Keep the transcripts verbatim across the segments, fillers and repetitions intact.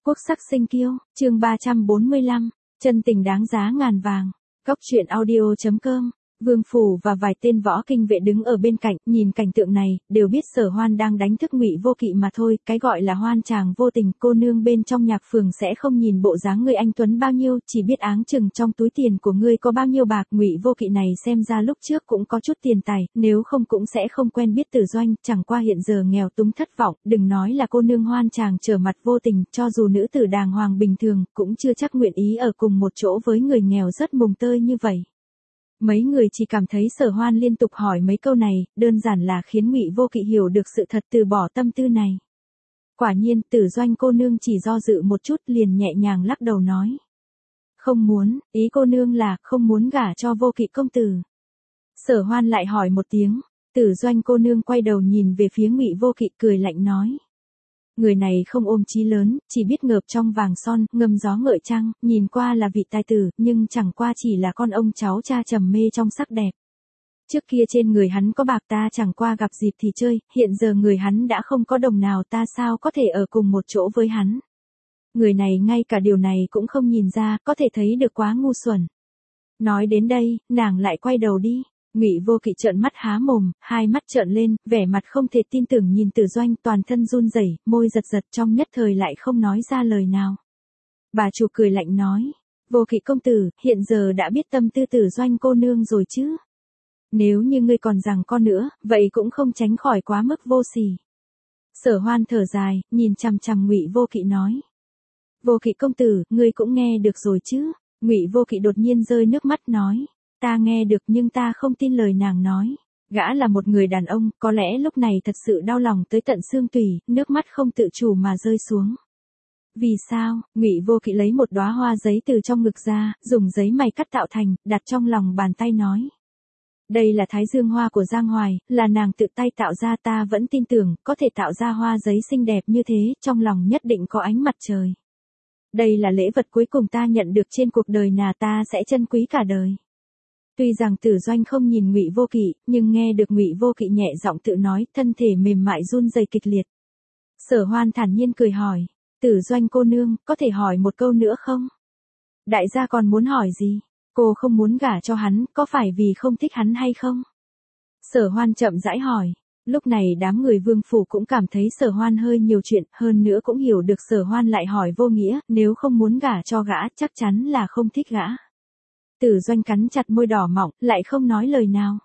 Quốc sắc sinh kiêu, chương ba trăm bốn mươi lăm, chân tình đáng giá ngàn vàng. Góc truyện audio chấm com. Vương Phủ và vài tên võ kinh vệ đứng ở bên cạnh, nhìn cảnh tượng này, đều biết Sở Hoan đang đánh thức Ngụy Vô Kỵ mà thôi, cái gọi là hoan chàng vô tình, cô nương bên trong nhạc phường sẽ không nhìn bộ dáng ngươi anh tuấn bao nhiêu, chỉ biết áng chừng trong túi tiền của ngươi có bao nhiêu bạc. Ngụy Vô Kỵ này xem ra lúc trước cũng có chút tiền tài, nếu không cũng sẽ không quen biết Tử Doanh, chẳng qua hiện giờ nghèo túng thất vọng, đừng nói là cô nương hoan chàng trở mặt vô tình, cho dù nữ tử đàng hoàng bình thường, cũng chưa chắc nguyện ý ở cùng một chỗ với người nghèo rất mùng tơi như vậy. Mấy người chỉ cảm thấy Sở Hoan liên tục hỏi mấy câu này, đơn giản là khiến Ngụy Vô Kỵ hiểu được sự thật từ bỏ tâm tư này. Quả nhiên, Tử Doanh cô nương chỉ do dự một chút liền nhẹ nhàng lắc đầu nói. Không muốn, ý cô nương là không muốn gả cho Vô Kỵ công tử. Sở Hoan lại hỏi một tiếng, Tử Doanh cô nương quay đầu nhìn về phía Ngụy Vô Kỵ cười lạnh nói. Người này không ôm chí lớn, chỉ biết ngợp trong vàng son, ngâm gió ngợi trăng, nhìn qua là vị tài tử, nhưng chẳng qua chỉ là con ông cháu cha trầm mê trong sắc đẹp. Trước kia trên người hắn có bạc ta chẳng qua gặp dịp thì chơi, hiện giờ người hắn đã không có đồng nào ta sao có thể ở cùng một chỗ với hắn. Người này ngay cả điều này cũng không nhìn ra, có thể thấy được quá ngu xuẩn. Nói đến đây, nàng lại quay đầu đi. Ngụy Vô Kỵ trợn mắt há mồm, hai mắt trợn lên, vẻ mặt không thể tin tưởng nhìn Tử Doanh, toàn thân run rẩy, môi giật giật, trong nhất thời lại không nói ra lời nào. Bà chủ cười lạnh nói, Vô Kỵ công tử, hiện giờ đã biết tâm tư Tử Doanh cô nương rồi chứ? Nếu như ngươi còn giằng co nữa, vậy cũng không tránh khỏi quá mức vô sỉ. Sở Hoan thở dài, nhìn chằm chằm Ngụy Vô Kỵ nói, Vô Kỵ công tử, ngươi cũng nghe được rồi chứ? Ngụy Vô Kỵ đột nhiên rơi nước mắt nói. Ta nghe được nhưng ta không tin lời nàng nói. Gã là một người đàn ông, có lẽ lúc này thật sự đau lòng tới tận xương tủy, nước mắt không tự chủ mà rơi xuống. Vì sao? Ngụy Vô Kỵ lấy một đóa hoa giấy từ trong ngực ra, dùng giấy mày cắt tạo thành, đặt trong lòng bàn tay nói. Đây là Thái Dương hoa của Giang Hoài, là nàng tự tay tạo ra, ta vẫn tin tưởng, có thể tạo ra hoa giấy xinh đẹp như thế, trong lòng nhất định có ánh mặt trời. Đây là lễ vật cuối cùng ta nhận được trên cuộc đời nà, ta sẽ trân quý cả đời. Tuy rằng Tử Doanh không nhìn Ngụy Vô Kỵ, nhưng nghe được Ngụy Vô Kỵ nhẹ giọng tự nói, thân thể mềm mại run rẩy kịch liệt. Sở Hoan thản nhiên cười hỏi, Tử Doanh cô nương, có thể hỏi một câu nữa không? Đại gia còn muốn hỏi gì? Cô không muốn gả cho hắn, có phải vì không thích hắn hay không? Sở Hoan chậm rãi hỏi. Lúc này đám người Vương Phủ cũng cảm thấy Sở Hoan hơi nhiều chuyện, hơn nữa cũng hiểu được Sở Hoan lại hỏi vô nghĩa, nếu không muốn gả cho gã, chắc chắn là không thích gã. Tử Doanh cắn chặt môi đỏ mọng, lại không nói lời nào.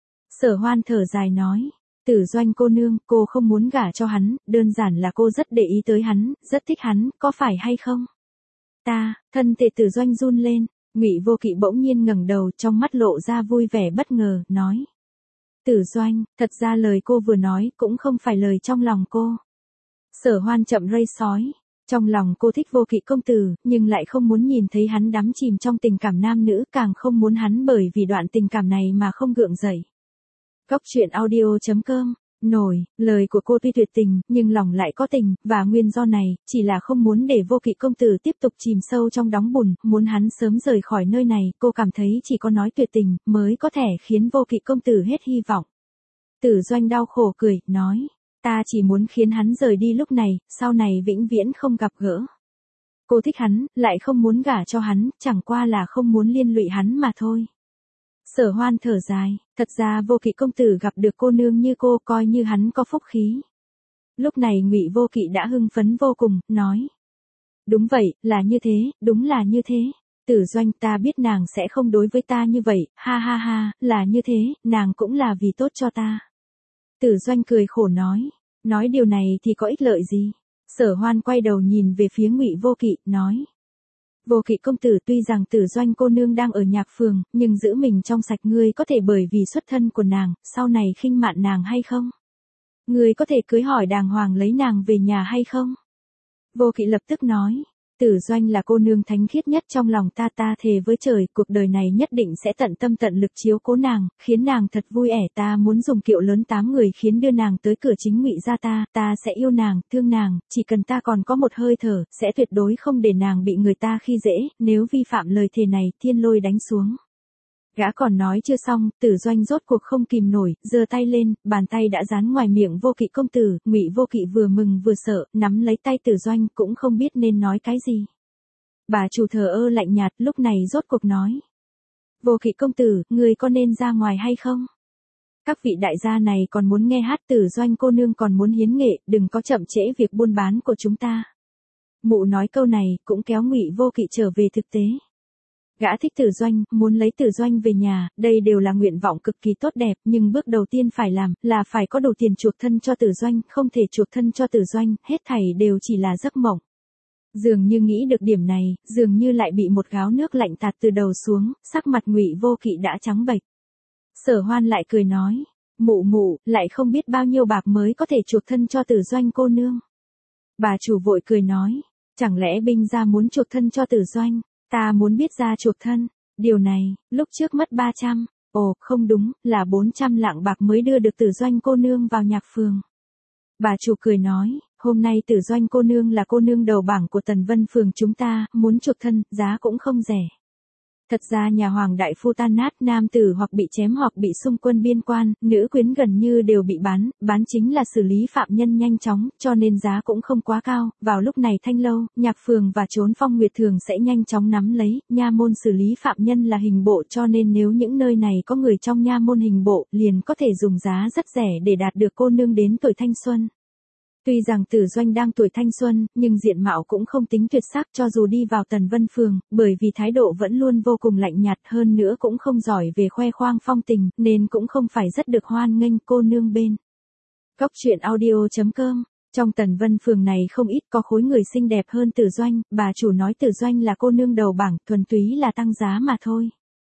Sở Hoan thở dài nói, Tử Doanh cô nương, cô không muốn gả cho hắn, đơn giản là cô rất để ý tới hắn, rất thích hắn, có phải hay không? Ta, thân thể Tử Doanh run lên, Ngụy Vô Kỵ bỗng nhiên ngẩng đầu, trong mắt lộ ra vui vẻ bất ngờ, nói. Tử Doanh, thật ra lời cô vừa nói cũng không phải lời trong lòng cô. Sở Hoan chậm rây sói. Trong lòng cô thích Vô Kỵ công tử, nhưng lại không muốn nhìn thấy hắn đắm chìm trong tình cảm nam nữ, càng không muốn hắn bởi vì đoạn tình cảm này mà không gượng dậy. Góc truyện audio chấm com. Nổi, lời của cô tuy tuyệt tình, nhưng lòng lại có tình, và nguyên do này, chỉ là không muốn để Vô Kỵ công tử tiếp tục chìm sâu trong đóng bùn, muốn hắn sớm rời khỏi nơi này, cô cảm thấy chỉ có nói tuyệt tình, mới có thể khiến Vô Kỵ công tử hết hy vọng. Tử Doanh đau khổ cười, nói. Ta chỉ muốn khiến hắn rời đi lúc này, sau này vĩnh viễn không gặp gỡ. Cô thích hắn, lại không muốn gả cho hắn, chẳng qua là không muốn liên lụy hắn mà thôi. Sở Hoan thở dài, thật ra Vô Kỵ công tử gặp được cô nương như cô, coi như hắn có phúc khí. Lúc này Ngụy Vô Kỵ đã hưng phấn vô cùng, nói. Đúng vậy, là như thế, đúng là như thế. Tử Doanh, ta biết nàng sẽ không đối với ta như vậy, ha ha ha, là như thế, nàng cũng là vì tốt cho ta. Tử Doanh cười khổ nói, nói điều này thì có ích lợi gì? Sở Hoan quay đầu nhìn về phía Ngụy Vô Kỵ, nói. Vô Kỵ công tử, tuy rằng Tử Doanh cô nương đang ở nhạc phường, nhưng giữ mình trong sạch, ngươi có thể bởi vì xuất thân của nàng, sau này khinh mạn nàng hay không? Ngươi có thể cưới hỏi đàng hoàng lấy nàng về nhà hay không? Vô Kỵ lập tức nói. Tử Doanh là cô nương thánh khiết nhất trong lòng ta, ta thề với trời, cuộc đời này nhất định sẽ tận tâm tận lực chiếu cố nàng, khiến nàng thật vui ẻ, ta muốn dùng kiệu lớn tám người khiến đưa nàng tới cửa chính Ngụy gia ta, ta sẽ yêu nàng, thương nàng, chỉ cần ta còn có một hơi thở, sẽ tuyệt đối không để nàng bị người ta khi dễ, nếu vi phạm lời thề này, thiên lôi đánh xuống. Gã còn nói chưa xong, Tử Doanh rốt cuộc không kìm nổi, giơ tay lên, bàn tay đã dán ngoài miệng Vô Kỵ công tử, Ngụy Vô Kỵ vừa mừng vừa sợ, nắm lấy tay Tử Doanh cũng không biết nên nói cái gì. Bà chủ thờ ơ lạnh nhạt, lúc này rốt cuộc nói. Vô Kỵ công tử, người có nên ra ngoài hay không? Các vị đại gia này còn muốn nghe hát, Tử Doanh cô nương còn muốn hiến nghệ, đừng có chậm trễ việc buôn bán của chúng ta. Mụ nói câu này, cũng kéo Ngụy Vô Kỵ trở về thực tế. Gã thích Tử Doanh, muốn lấy Tử Doanh về nhà, đây đều là nguyện vọng cực kỳ tốt đẹp, nhưng bước đầu tiên phải làm, là phải có đủ tiền chuộc thân cho Tử Doanh, không thể chuộc thân cho Tử Doanh, hết thảy đều chỉ là giấc mộng. Dường như nghĩ được điểm này, dường như lại bị một gáo nước lạnh tạt từ đầu xuống, sắc mặt Ngụy Vô Kỵ đã trắng bệch. Sở Hoan lại cười nói, mụ mụ, lại không biết bao nhiêu bạc mới có thể chuộc thân cho Tử Doanh cô nương. Bà chủ vội cười nói, chẳng lẽ binh gia muốn chuộc thân cho Tử Doanh? Ta muốn biết ra chuộc thân, điều này, lúc trước mất ba trăm, ồ, không đúng, là bốn trăm lạng bạc mới đưa được Tử Doanh cô nương vào nhạc phường. Bà chủ cười nói, hôm nay Tử Doanh cô nương là cô nương đầu bảng của Tần Vân phường chúng ta, muốn chuộc thân, giá cũng không rẻ. Thật ra nhà Hoàng đại phu tan nát, nam tử hoặc bị chém hoặc bị xung quân biên quan, nữ quyến gần như đều bị bán, bán chính là xử lý phạm nhân nhanh chóng, cho nên giá cũng không quá cao. Vào lúc này Thanh Lâu, Nhạc Phường và Trốn Phong Nguyệt thường sẽ nhanh chóng nắm lấy, nha môn xử lý phạm nhân là hình bộ, cho nên nếu những nơi này có người trong nha môn hình bộ, liền có thể dùng giá rất rẻ để đạt được cô nương đến tuổi thanh xuân. Tuy rằng Tử Doanh đang tuổi thanh xuân, nhưng diện mạo cũng không tính tuyệt sắc cho dù đi vào Tần Vân phường, bởi vì thái độ vẫn luôn vô cùng lạnh nhạt, hơn nữa cũng không giỏi về khoe khoang phong tình, nên cũng không phải rất được hoan nghênh cô nương bên. Góc truyện audio chấm com. Trong Tần Vân phường này không ít có khối người xinh đẹp hơn Tử Doanh, bà chủ nói Tử Doanh là cô nương đầu bảng, thuần túy là tăng giá mà thôi.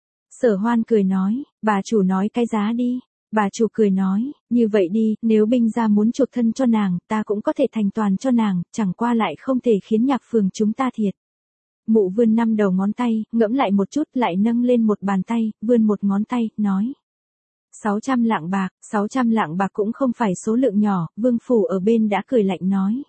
Sở Hoan cười nói, bà chủ nói cái giá đi. Bà chủ cười nói, như vậy đi, nếu binh gia muốn chuộc thân cho nàng, ta cũng có thể thành toàn cho nàng, chẳng qua lại không thể khiến nhạc phường chúng ta thiệt. Mụ vươn năm đầu ngón tay, ngẫm lại một chút, lại nâng lên một bàn tay, vươn một ngón tay, nói. sáu trăm lạng bạc, sáu trăm lạng bạc cũng không phải số lượng nhỏ, Vương Phủ ở bên đã cười lạnh nói.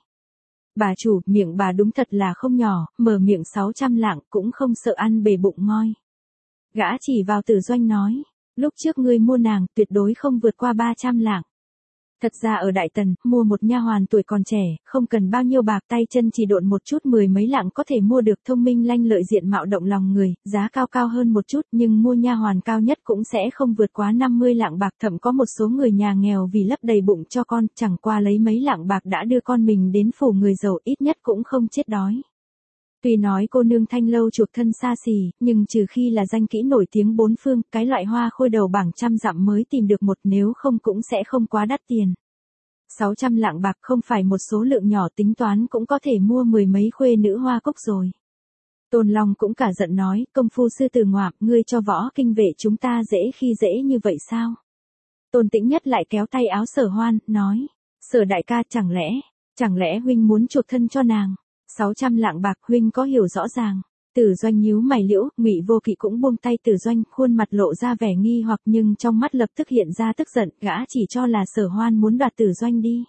Bà chủ, miệng bà đúng thật là không nhỏ, mở miệng sáu trăm lạng cũng không sợ ăn bề bụng ngoi. Gã chỉ vào Tử Doanh nói. Lúc trước ngươi mua nàng, tuyệt đối không vượt qua ba trăm lạng. Thật ra ở Đại Tần, mua một nha hoàn tuổi còn trẻ, không cần bao nhiêu bạc, tay chân chỉ độn một chút mười mấy lạng có thể mua được, thông minh lanh lợi diện mạo động lòng người, giá cao cao hơn một chút, nhưng mua nha hoàn cao nhất cũng sẽ không vượt quá năm mươi lạng bạc, thậm có một số người nhà nghèo vì lấp đầy bụng cho con, chẳng qua lấy mấy lạng bạc đã đưa con mình đến phủ người giàu, ít nhất cũng không chết đói. Tuy nói cô nương Thanh Lâu chuộc thân xa xỉ, nhưng trừ khi là danh kỹ nổi tiếng bốn phương, cái loại hoa khôi đầu bảng trăm dặm mới tìm được một, nếu không cũng sẽ không quá đắt tiền. sáu trăm lạng bạc không phải một số lượng nhỏ, tính toán cũng có thể mua mười mấy khuê nữ hoa cúc rồi. Tôn Long cũng cả giận nói, công phu sư tử ngoạm, ngươi cho võ kinh vệ chúng ta dễ khi dễ như vậy sao? Tôn Tĩnh Nhất lại kéo tay áo Sở Hoan, nói, Sở đại ca, chẳng lẽ, chẳng lẽ huynh muốn chuộc thân cho nàng? sáu trăm lạng bạc, huynh có hiểu rõ ràng. Tử Doanh nhíu mày liễu, Ngụy Vô Kỵ cũng buông tay Tử Doanh, khuôn mặt lộ ra vẻ nghi hoặc nhưng trong mắt lập tức hiện ra tức giận, gã chỉ cho là Sở Hoan muốn đoạt Tử Doanh đi.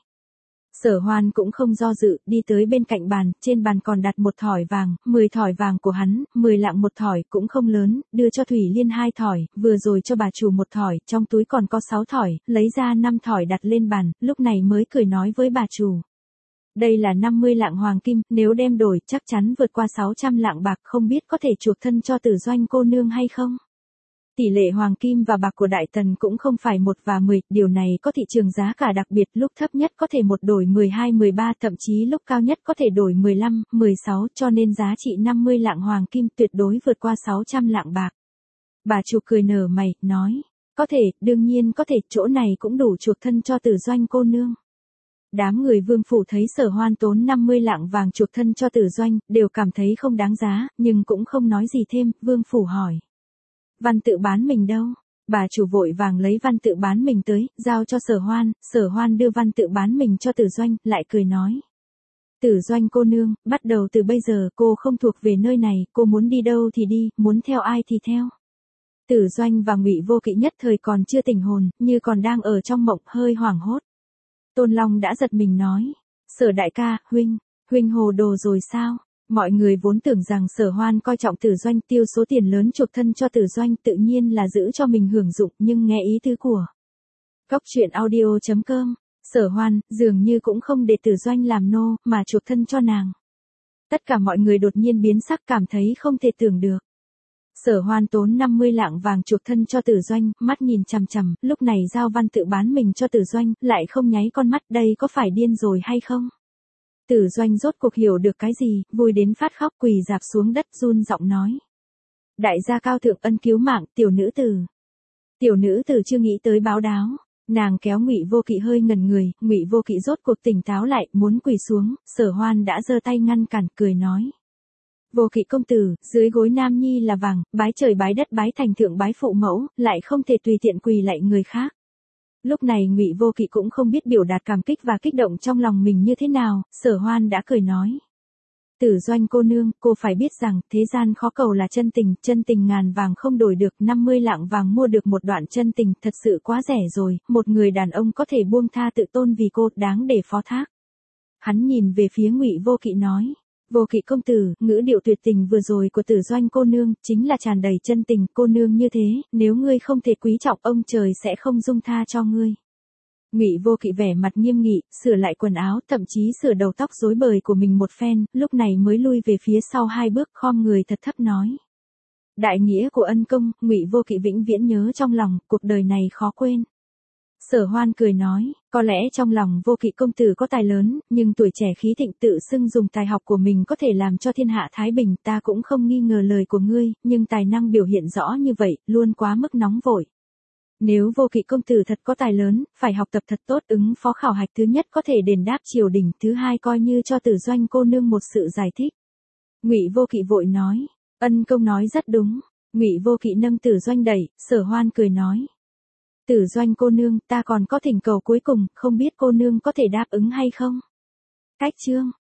Sở Hoan cũng không do dự, đi tới bên cạnh bàn, trên bàn còn đặt một thỏi vàng, mười thỏi vàng của hắn, mười lạng một thỏi, cũng không lớn, đưa cho Thủy Liên hai thỏi, vừa rồi cho bà chủ một thỏi, trong túi còn có sáu thỏi, lấy ra năm thỏi đặt lên bàn, lúc này mới cười nói với bà chủ. Đây là năm mươi lạng hoàng kim, nếu đem đổi chắc chắn vượt qua sáu trăm lạng bạc, không biết có thể chuộc thân cho Tử Doanh cô nương hay không? Tỷ lệ hoàng kim và bạc của Đại Tần cũng không phải một và mười, điều này có thị trường giá cả đặc biệt, lúc thấp nhất có thể một đổi mười hai mười ba, thậm chí lúc cao nhất có thể đổi mười lăm, mười sáu, cho nên giá trị năm mươi lạng hoàng kim tuyệt đối vượt qua sáu trăm lạng bạc. Bà chủ cười nở mày, nói, có thể, đương nhiên có thể, chỗ này cũng đủ chuộc thân cho Tử Doanh cô nương. Đám người Vương Phủ thấy Sở Hoan tốn năm mươi lạng vàng chuộc thân cho Tử Doanh, đều cảm thấy không đáng giá, nhưng cũng không nói gì thêm, Vương Phủ hỏi. Văn tự bán mình đâu? Bà chủ vội vàng lấy văn tự bán mình tới, giao cho Sở Hoan, Sở Hoan đưa văn tự bán mình cho Tử Doanh, lại cười nói. Tử Doanh cô nương, bắt đầu từ bây giờ cô không thuộc về nơi này, cô muốn đi đâu thì đi, muốn theo ai thì theo. Tử Doanh và Ngụy Vô Kỵ nhất thời còn chưa tỉnh hồn, như còn đang ở trong mộng, hơi hoảng hốt. Tôn Long đã giật mình nói, Sở đại ca, huynh, huynh hồ đồ rồi sao? Mọi người vốn tưởng rằng Sở Hoan coi trọng Tử Doanh, tiêu số tiền lớn chuộc thân cho Tử Doanh, tự nhiên là giữ cho mình hưởng dụng, nhưng nghe ý tứ của Cốc truyện audio chấm com, Sở Hoan dường như cũng không để Tử Doanh làm nô, mà chuộc thân cho nàng. Tất cả mọi người đột nhiên biến sắc, cảm thấy không thể tưởng được. Sở Hoan tốn năm mươi lạng vàng chuộc thân cho Tử Doanh, mắt nhìn chằm chằm, lúc này Giao Văn tự bán mình cho Tử Doanh, lại không nháy con mắt, đây có phải điên rồi hay không? Tử Doanh rốt cuộc hiểu được cái gì, vui đến phát khóc, quỳ rạp xuống đất run giọng nói. Đại gia cao thượng ân cứu mạng, tiểu nữ tử. Tiểu nữ tử chưa nghĩ tới báo đáo, nàng kéo Ngụy Vô Kỵ hơi ngẩn người, Ngụy Vô Kỵ rốt cuộc tỉnh táo lại, muốn quỳ xuống, Sở Hoan đã giơ tay ngăn cản, cười nói. Vô Kỵ công tử, dưới gối nam nhi là vàng, bái trời bái đất bái thành thượng bái phụ mẫu, lại không thể tùy tiện quỳ lạy người khác. Lúc này Ngụy Vô Kỵ cũng không biết biểu đạt cảm kích và kích động trong lòng mình như thế nào, Sở Hoan đã cười nói. Tử Doanh cô nương, cô phải biết rằng, thế gian khó cầu là chân tình, chân tình ngàn vàng không đổi được, năm mươi lạng vàng mua được một đoạn chân tình, thật sự quá rẻ rồi, một người đàn ông có thể buông tha tự tôn vì cô, đáng để phó thác. Hắn nhìn về phía Ngụy Vô Kỵ nói. Vô Kỵ công tử, ngữ điệu tuyệt tình vừa rồi của Tử Doanh cô nương, chính là tràn đầy chân tình, cô nương như thế, nếu ngươi không thể quý trọng, ông trời sẽ không dung tha cho ngươi. Ngụy Vô Kỵ vẻ mặt nghiêm nghị, sửa lại quần áo, thậm chí sửa đầu tóc rối bời của mình một phen, lúc này mới lui về phía sau hai bước, khom người thật thấp nói. Đại nghĩa của ân công, Ngụy Vô Kỵ vĩnh viễn nhớ trong lòng, cuộc đời này khó quên. Sở Hoan cười nói, có lẽ trong lòng Vô Kỵ công tử có tài lớn, nhưng tuổi trẻ khí thịnh tự xưng dùng tài học của mình có thể làm cho thiên hạ thái bình, ta cũng không nghi ngờ lời của ngươi, nhưng tài năng biểu hiện rõ như vậy, luôn quá mức nóng vội. Nếu Vô Kỵ công tử thật có tài lớn, phải học tập thật tốt, ứng phó khảo hạch, thứ nhất có thể đền đáp triều đình, thứ hai coi như cho Tử Doanh cô nương một sự giải thích. Ngụy Vô Kỵ vội nói, ân công nói rất đúng. Ngụy Vô Kỵ nâng Tử Doanh đẩy, Sở Hoan cười nói. Tử Doanh cô nương, ta còn có thỉnh cầu cuối cùng, không biết cô nương có thể đáp ứng hay không? Cách chương